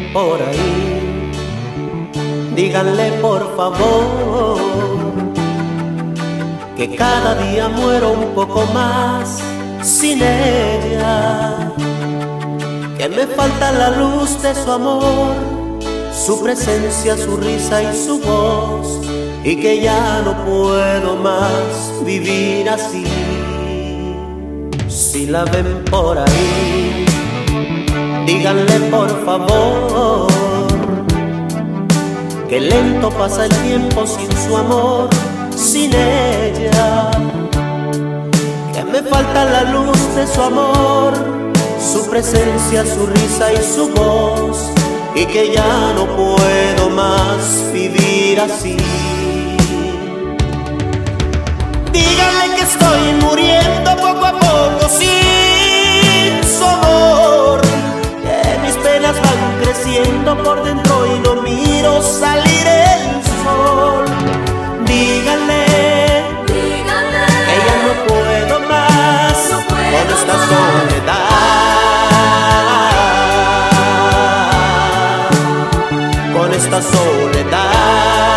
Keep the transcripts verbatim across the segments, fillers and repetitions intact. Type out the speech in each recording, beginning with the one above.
por ahí, díganle por favor que cada día muero un poco más sin ella, que me falta la luz de su amor, su presencia, su risa y su voz, y que ya no puedo más vivir así. Si la ven por ahí, díganle por favor que lento pasa el tiempo sin su amor, sin ella, que me falta la luz de su amor, su presencia, su risa y su voz, y que ya no puedo más vivir así. Díganle que estoy muriendo poco a poco sin su amor, que mis penas van creciendo por dentro y no miro salir el sol. Díganle, díganle que ya no puedo más no puedo con esta más. soledad, con esta soledad.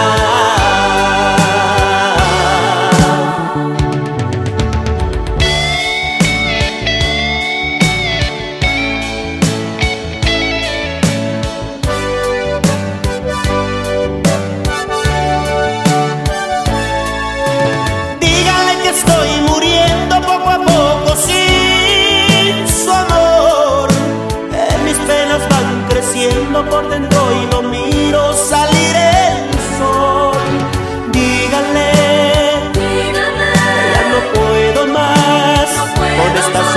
Estoy muriendo poco a poco sin su amor, que mis penas van creciendo por dentro y no miro salir el sol. Díganle, díganle que ya no puedo más no puedo con esta más.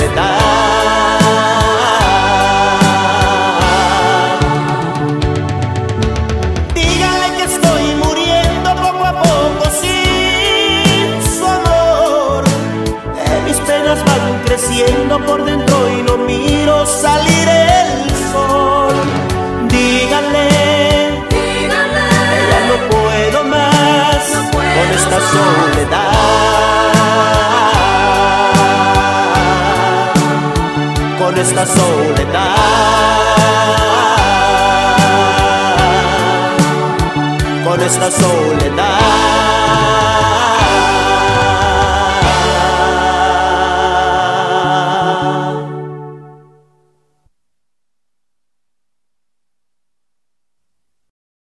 soledad. Díganle que estoy muriendo poco a poco sin van creciendo por dentro y no miro salir el sol. Díganle, díganle que ya no puedo más no puedo con esta más. soledad, con esta soledad, con esta soledad.